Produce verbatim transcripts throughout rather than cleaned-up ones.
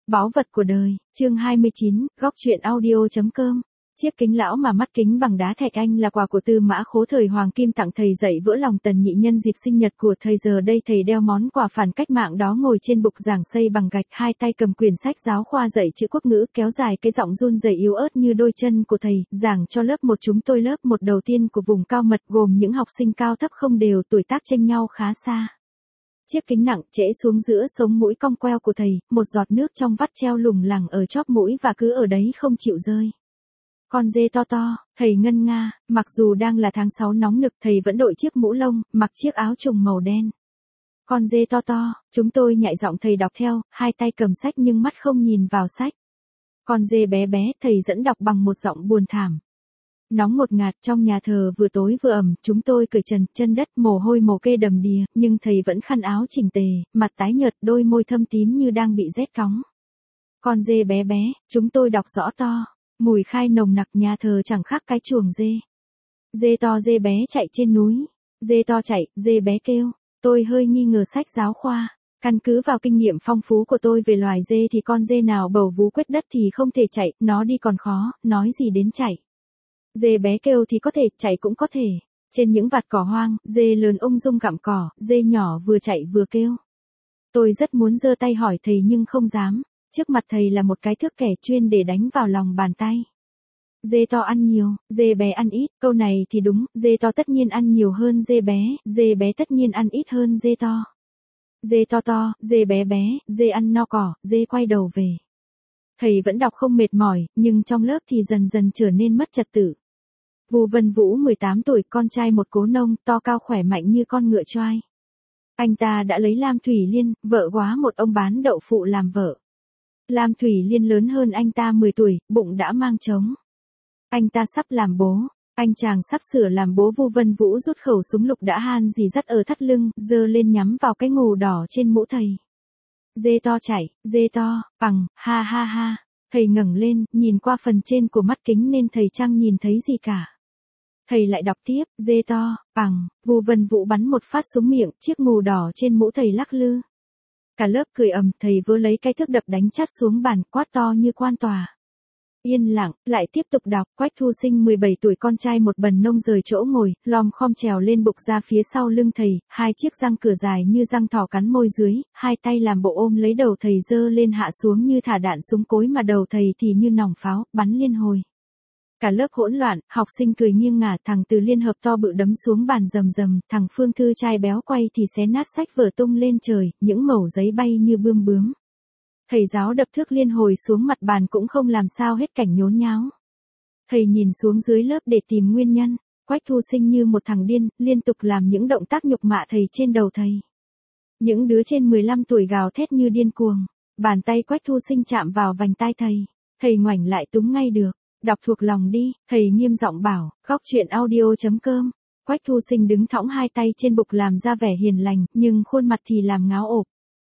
Báu vật của đời, chương hai mươi chín, góc truyện audio chấm com. Chiếc kính lão mà mắt kính bằng đá thạch anh là quà của Tư Mã Khố thời Hoàng Kim tặng thầy dạy vỡ lòng Tần Nhị nhân dịp sinh nhật của thầy. Giờ đây thầy đeo món quà phản cách mạng đó, ngồi trên bục giảng xây bằng gạch, hai tay cầm quyển sách giáo khoa dạy chữ quốc ngữ, kéo dài cái giọng run rẩy yếu ớt như đôi chân của thầy, giảng cho lớp một chúng tôi, lớp một đầu tiên của vùng cao mật, gồm những học sinh cao thấp không đều, tuổi tác chênh nhau khá xa. Chiếc kính nặng trễ xuống giữa sống mũi cong queo của thầy, một giọt nước trong vắt treo lủng lẳng ở chóp mũi và cứ ở đấy không chịu rơi. Con dê to to, thầy ngân nga, mặc dù đang là tháng sáu nóng nực, thầy vẫn đội chiếc mũ lông, mặc chiếc áo trùng màu đen. Con dê to to, chúng tôi nhại giọng thầy đọc theo, hai tay cầm sách nhưng mắt không nhìn vào sách. Con dê bé bé, thầy dẫn đọc bằng một giọng buồn thảm. Nóng một ngạt, trong nhà thờ vừa tối vừa ẩm, chúng tôi cởi trần, chân đất, mồ hôi mồ kê đầm đìa, nhưng thầy vẫn khăn áo chỉnh tề, mặt tái nhợt, đôi môi thâm tím như đang bị rét cóng. Con dê bé bé, chúng tôi đọc rõ to, mùi khai nồng nặc, nhà thờ chẳng khác cái chuồng dê. Dê to dê bé chạy trên núi, dê to chạy, dê bé kêu, tôi hơi nghi ngờ sách giáo khoa. Căn cứ vào kinh nghiệm phong phú của tôi về loài dê thì con dê nào bầu vú quét đất thì không thể chạy, nó đi còn khó, nói gì đến chạy. Dê bé kêu thì có thể, chạy cũng có thể. Trên những vạt cỏ hoang, dê lớn ung dung gặm cỏ, dê nhỏ vừa chạy vừa kêu. Tôi rất muốn giơ tay hỏi thầy nhưng không dám. Trước mặt thầy là một cái thước kẻ chuyên để đánh vào lòng bàn tay. Dê to ăn nhiều, dê bé ăn ít, câu này thì đúng, dê to tất nhiên ăn nhiều hơn dê bé, dê bé tất nhiên ăn ít hơn dê to. Dê to to, dê bé bé, dê ăn no cỏ, dê quay đầu về. Thầy vẫn đọc không mệt mỏi, nhưng trong lớp thì dần dần trở nên mất trật tự. Vu Vân Vũ mười tám tuổi, con trai một cố nông, to cao khỏe mạnh như con ngựa choai. Anh ta đã lấy Lam Thủy Liên, vợ góa một ông bán đậu phụ làm vợ. Lam Thủy Liên lớn hơn anh ta mười tuổi, bụng đã mang trống. Anh ta sắp làm bố. Anh chàng sắp sửa làm bố. Vu Vân Vũ rút khẩu súng lục đã han dì dắt ở thắt lưng, giơ lên nhắm vào cái ngù đỏ trên mũ thầy. Dê to chạy, dê to, bằng, ha ha ha. Thầy ngẩng lên, nhìn qua phần trên của mắt kính nên thầy chẳng nhìn thấy gì cả. Thầy lại đọc tiếp, dê to, bằng, Vu Vân Vũ bắn một phát súng miệng, chiếc ngù đỏ trên mũ thầy lắc lư. Cả lớp cười ầm, thầy vớ lấy cái thước đập đánh chát xuống bàn, quát to như quan tòa. Yên lặng, lại tiếp tục đọc. Quách Thu Sinh mười bảy tuổi, con trai một bần nông rời chỗ ngồi, lom khom trèo lên bục ra phía sau lưng thầy, hai chiếc răng cửa dài như răng thỏ cắn môi dưới, hai tay làm bộ ôm lấy đầu thầy, giơ lên hạ xuống như thả đạn súng cối, mà đầu thầy thì như nòng pháo, bắn liên hồi. Cả lớp hỗn loạn, học sinh cười nghiêng ngả, thằng Từ Liên hợp to bự đấm xuống bàn rầm rầm, thằng Phương Thư trai béo quay thì xé nát sách vở tung lên trời, những mẩu giấy bay như bươm bướm. Thầy giáo đập thước liên hồi xuống mặt bàn cũng không làm sao hết cảnh nhốn nháo. Thầy nhìn xuống dưới lớp để tìm nguyên nhân. Quách Thu Sinh như một thằng điên, liên tục làm những động tác nhục mạ thầy trên đầu thầy. Những đứa trên mười lăm tuổi gào thét như điên cuồng. Bàn tay Quách Thu Sinh chạm vào vành tai thầy. Thầy ngoảnh lại túm ngay được. Đọc thuộc lòng đi, thầy nghiêm giọng bảo. Góc truyện audio chấm com. Quách Thu Sinh đứng thõng hai tay trên bục làm ra vẻ hiền lành, nhưng khuôn mặt thì làm ngáo ộp.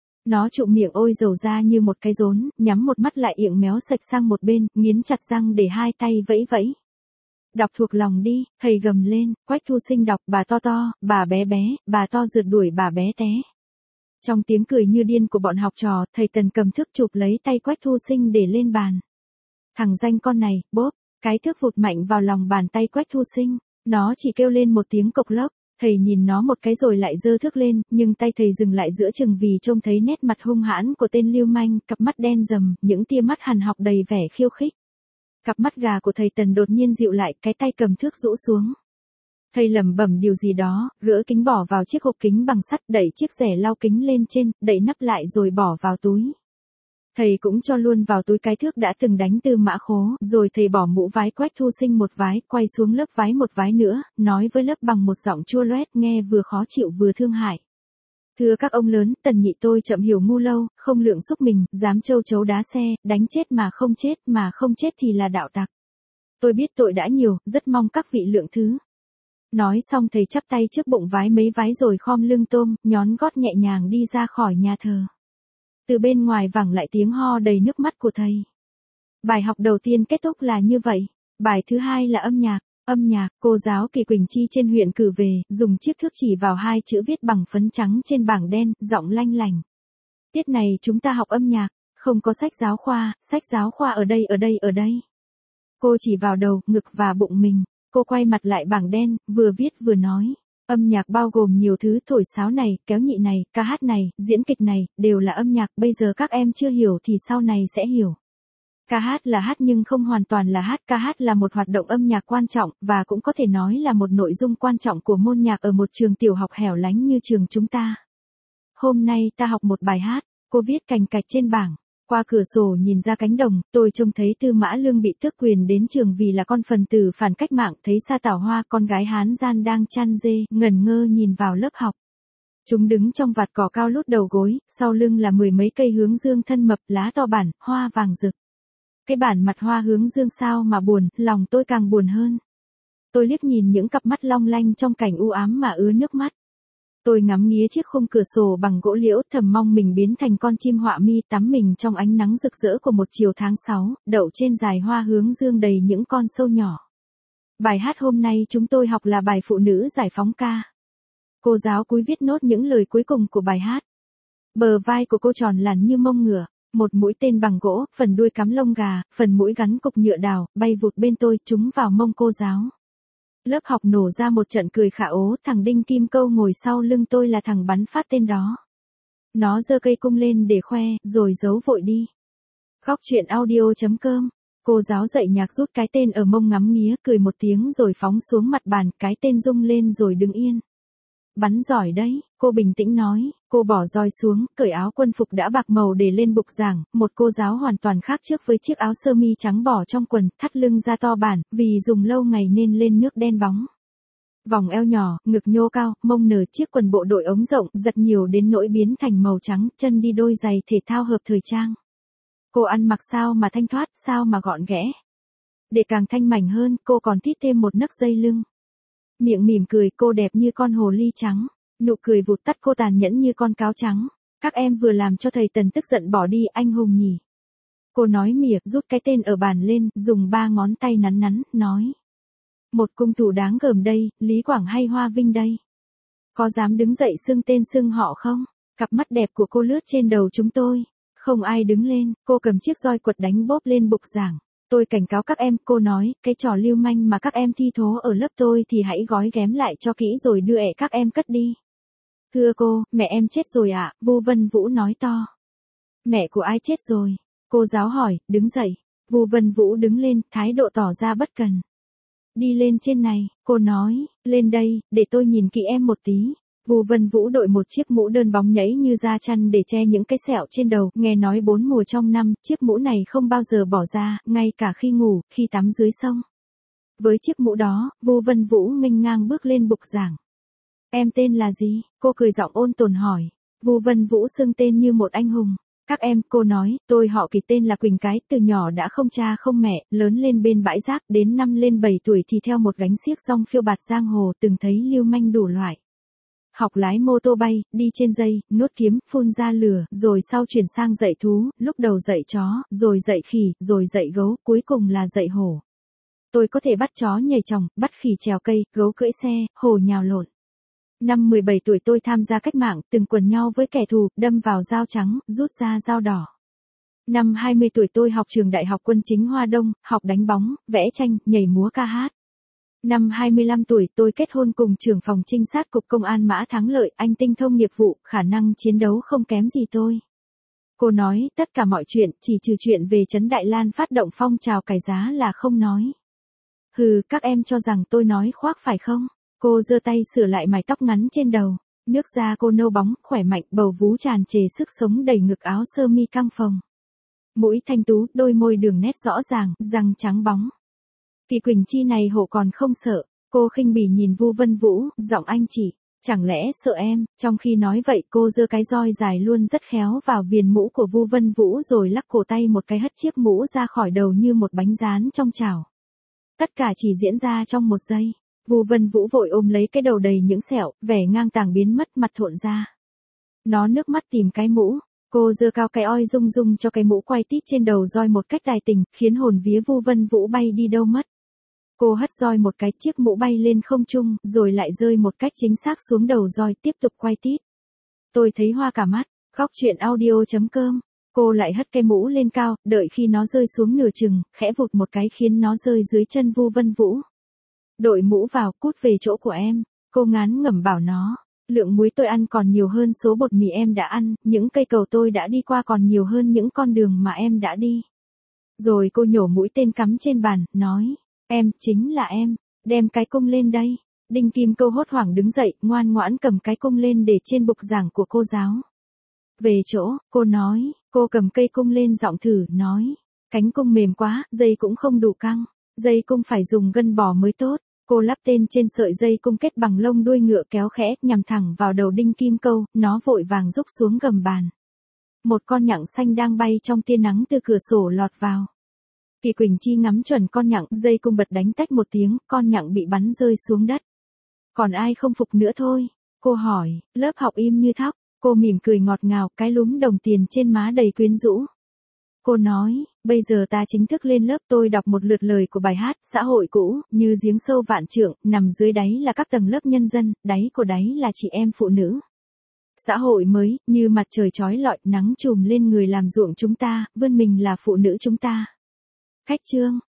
Nó trụm miệng ôi dầu ra như một cái rốn, nhắm một mắt lại ỉng méo sạch sang một bên, nghiến chặt răng để hai tay vẫy vẫy. Đọc thuộc lòng đi, thầy gầm lên. Quách Thu Sinh đọc, bà to to, bà bé bé, bà to rượt đuổi bà bé té. Trong tiếng cười như điên của bọn học trò, thầy Tần cầm thước chụp lấy tay Quách Thu Sinh để lên bàn. Thằng danh con này, bốp, cái thước vụt mạnh vào lòng bàn tay Quách Thu Sinh, nó chỉ kêu lên một tiếng cộc lốc. Thầy nhìn nó một cái rồi lại giơ thước lên, nhưng tay thầy dừng lại giữa chừng vì trông thấy nét mặt hung hãn của tên lưu manh, cặp mắt đen rầm, những tia mắt hằn học đầy vẻ khiêu khích. Cặp mắt gà của thầy Tần đột nhiên dịu lại, cái tay cầm thước rũ xuống. Thầy lẩm bẩm điều gì đó, gỡ kính bỏ vào chiếc hộp kính bằng sắt, đẩy chiếc rẻ lau kính lên trên, đậy nắp lại rồi bỏ vào túi. Thầy cũng cho luôn vào túi cái thước đã từng đánh Tư Mã Khố, rồi thầy bỏ mũ vái Quách Thu Sinh một vái, quay xuống lớp vái một vái nữa, nói với lớp bằng một giọng chua loét, nghe vừa khó chịu vừa thương hại. Thưa các ông lớn, Tần Nhị tôi chậm hiểu ngu lâu, không lượng xúc mình, dám châu chấu đá xe, đánh chết mà không chết, mà không chết thì là đạo tặc. Tôi biết tội đã nhiều, rất mong các vị lượng thứ. Nói xong thầy chắp tay trước bụng vái mấy vái rồi khom lưng tôm, nhón gót nhẹ nhàng đi ra khỏi nhà thờ. Từ bên ngoài vẳng lại tiếng ho đầy nước mắt của thầy. Bài học đầu tiên kết thúc là như vậy. Bài thứ hai là âm nhạc. Âm nhạc, cô giáo Kỳ Quỳnh Chi trên huyện cử về, dùng chiếc thước chỉ vào hai chữ viết bằng phấn trắng trên bảng đen, giọng lanh lảnh. Tiết này chúng ta học âm nhạc, Không có sách giáo khoa, sách giáo khoa ở đây ở đây ở đây. Cô chỉ vào đầu, ngực và bụng mình. Cô quay mặt lại bảng đen, vừa viết vừa nói. Âm nhạc bao gồm nhiều thứ, thổi sáo này, kéo nhị này, ca hát này, diễn kịch này, đều là âm nhạc, bây giờ các em chưa hiểu thì sau này sẽ hiểu. Ca hát là hát nhưng không hoàn toàn là hát, ca hát là một hoạt động âm nhạc quan trọng, và cũng có thể nói là một nội dung quan trọng của môn nhạc ở một trường tiểu học hẻo lánh như trường chúng ta. Hôm nay ta học một bài hát, cô viết cành cạch trên bảng. Qua cửa sổ nhìn ra cánh đồng, tôi trông thấy Tư Mã Lương bị tước quyền đến trường vì là con phần tử phản cách mạng, thấy Sa Tảo Hoa, con gái Hán gian đang chăn dê, ngẩn ngơ nhìn vào lớp học. Chúng đứng trong vạt cỏ cao lút đầu gối, sau lưng là mười mấy cây hướng dương thân mập, lá to bản, hoa vàng rực. Cái bản mặt hoa hướng dương sao mà buồn, lòng tôi càng buồn hơn. Tôi liếc nhìn những cặp mắt long lanh trong cảnh u ám mà ứa nước mắt. Tôi ngắm nghía chiếc khung cửa sổ bằng gỗ liễu, thầm mong mình biến thành con chim họa mi tắm mình trong ánh nắng rực rỡ của một chiều tháng sáu, đậu trên dải hoa hướng dương đầy những con sâu nhỏ. Bài hát hôm nay chúng tôi học là bài Phụ nữ giải phóng ca. Cô giáo cúi viết nốt những lời cuối cùng của bài hát. Bờ vai của cô tròn làn như mông ngựa, một mũi tên bằng gỗ, phần đuôi cắm lông gà, phần mũi gắn cục nhựa đào, bay vụt bên tôi, trúng vào mông cô giáo. Lớp học nổ ra một trận cười khả ố, thằng Đinh Kim Câu ngồi sau lưng tôi là thằng bắn phát tên đó. Nó giơ cây cung lên để khoe, rồi giấu vội đi. Góc truyện audio chấm com. Cô giáo dạy nhạc rút cái tên ở mông ngắm nghía, cười một tiếng rồi phóng xuống mặt bàn, cái tên rung lên rồi đứng yên. Bắn giỏi đấy, cô bình tĩnh nói, cô bỏ roi xuống, cởi áo quân phục đã bạc màu để lên bục giảng, một cô giáo hoàn toàn khác trước với chiếc áo sơ mi trắng bỏ trong quần, thắt lưng da to bản, vì dùng lâu ngày nên lên nước đen bóng. Vòng eo nhỏ, ngực nhô cao, mông nở, chiếc quần bộ đội ống rộng, giật nhiều đến nỗi biến thành màu trắng, chân đi đôi giày thể thao hợp thời trang. Cô ăn mặc sao mà thanh thoát, sao mà gọn ghẽ. Để càng thanh mảnh hơn, cô còn thít thêm một nấc dây lưng. Miệng mỉm cười, cô đẹp như con hồ ly trắng. Nụ cười vụt tắt, cô tàn nhẫn như con cáo trắng. Các em vừa làm cho thầy Tần tức giận bỏ đi, anh hùng nhỉ. Cô nói mỉa, rút cái tên ở bàn lên, dùng ba ngón tay nắn nắn, nói. Một cung thủ đáng gờm đây, Lý Quảng hay Hoa Vinh đây. Có dám đứng dậy xưng tên xưng họ không? Cặp mắt đẹp của cô lướt trên đầu chúng tôi. Không ai đứng lên, cô cầm chiếc roi quật đánh bóp lên bục giảng. Tôi cảnh cáo các em, cô nói, cái trò lưu manh mà các em thi thố ở lớp tôi thì hãy gói ghém lại cho kỹ rồi đưa ẹ các em cất đi. Thưa cô, mẹ em chết rồi ạ, à, Vu Vân Vũ nói to. Mẹ của ai chết rồi? Cô giáo hỏi, đứng dậy. Vu Vân Vũ đứng lên, thái độ tỏ ra bất cần. Đi lên trên này, cô nói, lên đây, để tôi nhìn kỹ em một tí. Vu Vân Vũ đội một chiếc mũ đơn bóng nhảy như da chăn để che những cái sẹo trên đầu, nghe nói bốn mùa trong năm, chiếc mũ này không bao giờ bỏ ra, ngay cả khi ngủ, khi tắm dưới sông. Với chiếc mũ đó, Vu Vân Vũ nghênh ngang bước lên bục giảng. Em tên là gì? Cô cười giọng ôn tồn hỏi. Vu Vân Vũ xưng tên như một anh hùng. Các em, cô nói, tôi họ Kỳ tên là Quỳnh Cái, từ nhỏ đã không cha không mẹ, lớn lên bên bãi rác, đến năm lên bảy tuổi thì theo một gánh xiếc rong phiêu bạt giang hồ, từng thấy lưu manh đủ loại. Học lái mô tô bay, đi trên dây, nuốt kiếm, phun ra lửa, rồi sau chuyển sang dạy thú, lúc đầu dạy chó, rồi dạy khỉ, rồi dạy gấu, cuối cùng là dạy hổ. Tôi có thể bắt chó nhảy chòng, bắt khỉ trèo cây, gấu cưỡi xe, hổ nhào lộn. Năm mười bảy tuổi tôi tham gia cách mạng, từng quần nhau với kẻ thù, đâm vào dao trắng, rút ra dao đỏ. Năm hai mươi tuổi tôi học trường Đại học Quân chính Hoa Đông, học đánh bóng, vẽ tranh, nhảy múa ca hát. Năm hai mươi lăm tuổi tôi kết hôn cùng trưởng phòng trinh sát Cục Công an Mã Thắng Lợi, anh tinh thông nghiệp vụ, khả năng chiến đấu không kém gì tôi. Cô nói, tất cả mọi chuyện, chỉ trừ chuyện về Trấn Đại Lan phát động phong trào cải giá là không nói. Hừ, các em cho rằng tôi nói khoác phải không? Cô giơ tay sửa lại mái tóc ngắn trên đầu. Nước da cô nâu bóng, khỏe mạnh, bầu vú tràn trề sức sống đầy ngực, áo sơ mi căng phồng. Mũi thanh tú, đôi môi đường nét rõ ràng, răng trắng bóng. Kỳ Quỳnh Chi này hổ còn không sợ. Cô khinh bỉ nhìn Vu Vân Vũ, giọng anh chỉ, chẳng lẽ sợ em? Trong khi nói vậy cô giơ cái roi dài luôn rất khéo vào viền mũ của Vu Vân Vũ rồi lắc cổ tay một cái hất chiếc mũ ra khỏi đầu như một bánh rán trong chảo. Tất cả chỉ diễn ra trong một giây. Vu Vân Vũ vội ôm lấy cái đầu đầy những sẹo, vẻ ngang tàng biến mất, mặt thộn ra. Nó nước mắt tìm cái mũ. Cô giơ cao cái oi rung rung cho cái mũ quay tít trên đầu roi một cách tài tình, khiến hồn vía Vu Vân Vũ bay đi đâu mất. Cô hất roi một cái, chiếc mũ bay lên không trung, rồi lại rơi một cách chính xác xuống đầu roi, tiếp tục quay tít. Tôi thấy hoa cả mắt. Góc truyện audio chấm com Cô lại hất cái mũ lên cao, đợi khi nó rơi xuống nửa chừng, khẽ vụt một cái khiến nó rơi dưới chân Vu Vân Vũ. Đội mũ vào, cút về chỗ của em. Cô ngán ngẩm bảo nó. Lượng muối tôi ăn còn nhiều hơn số bột mì em đã ăn, những cây cầu tôi đã đi qua còn nhiều hơn những con đường mà em đã đi. Rồi cô nhổ mũi tên cắm trên bàn, nói. Em, chính là em, đem cái cung lên đây. Đinh Kim Câu hốt hoảng đứng dậy, ngoan ngoãn cầm cái cung lên để trên bục giảng của cô giáo. Về chỗ, cô nói, cô cầm cây cung lên giọng thử, nói. Cánh cung mềm quá, dây cũng không đủ căng. Dây cung phải dùng gân bò mới tốt. Cô lắp tên trên sợi dây cung kết bằng lông đuôi ngựa kéo khẽ, nhằm thẳng vào đầu Đinh Kim Câu, nó vội vàng rúc xuống gầm bàn. Một con nhặng xanh đang bay trong tia nắng từ cửa sổ lọt vào. Kỳ Quỳnh Chi ngắm chuẩn con nhặng, dây cung bật đánh tách một tiếng, con nhặng bị bắn rơi xuống đất. Còn ai không phục nữa thôi? Cô hỏi, lớp học im như thóc. Cô mỉm cười ngọt ngào, cái lúm đồng tiền trên má đầy quyến rũ. Cô nói, bây giờ ta chính thức lên lớp, tôi đọc một lượt lời của bài hát, xã hội cũ, như giếng sâu vạn trượng, nằm dưới đáy là các tầng lớp nhân dân, đáy của đáy là chị em phụ nữ. Xã hội mới, như mặt trời chói lọi, nắng trùm lên người làm ruộng chúng ta, vươn mình là phụ nữ chúng ta. Khách chương.